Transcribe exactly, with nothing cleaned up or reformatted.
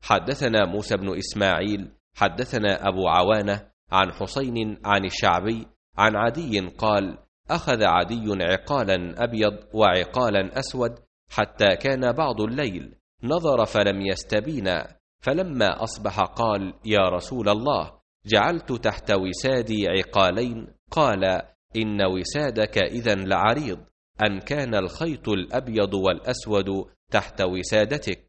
حدثنا موسى بن إسماعيل حدثنا أبو عوانة عن حسين عن الشعبي عن عدي قال: أخذ عدي عقالا أبيض وعقالا أسود حتى كان بعض الليل، نظر فلم يستبينا، فلما أصبح قال: يا رسول الله، جعلت تحت وسادي عقالين. قال: إن وسادك إذن لعريض، أن كان الخيط الأبيض والأسود تحت وسادتك.